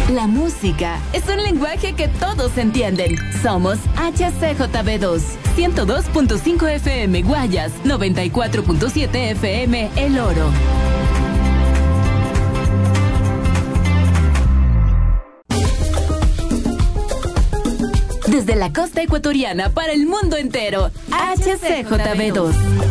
La música es un lenguaje que todos entienden. Somos HCJB2, 102.5 FM Guayas, 94.7 FM El Oro. Desde la costa ecuatoriana para el mundo entero, HCJB2.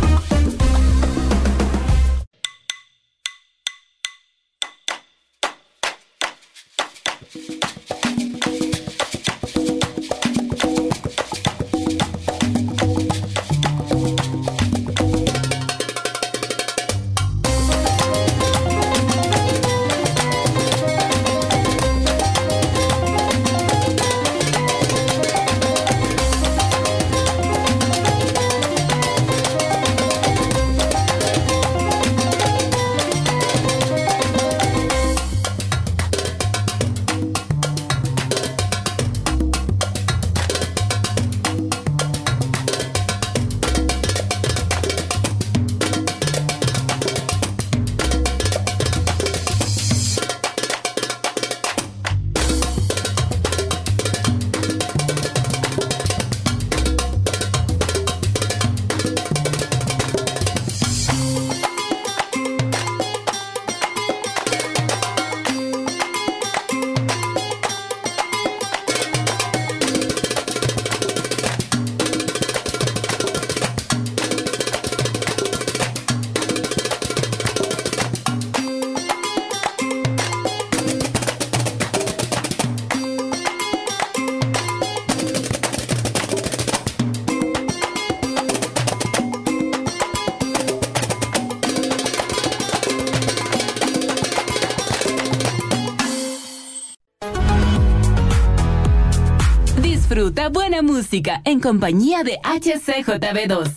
Disfruta buena música en compañía de HCJB2.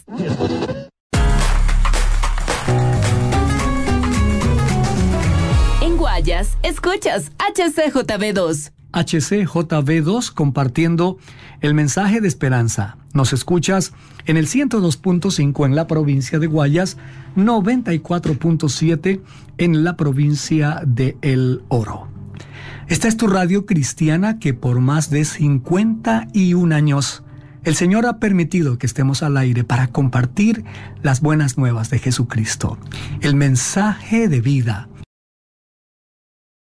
En Guayas, escuchas HCJB2. HCJB2 compartiendo el mensaje de esperanza. Nos escuchas en el 102.5 en la provincia de Guayas, 94.7 en la provincia de El Oro. Esta es tu radio cristiana que por más de 51 años el Señor ha permitido que estemos al aire para compartir las buenas nuevas de Jesucristo, el mensaje de vida,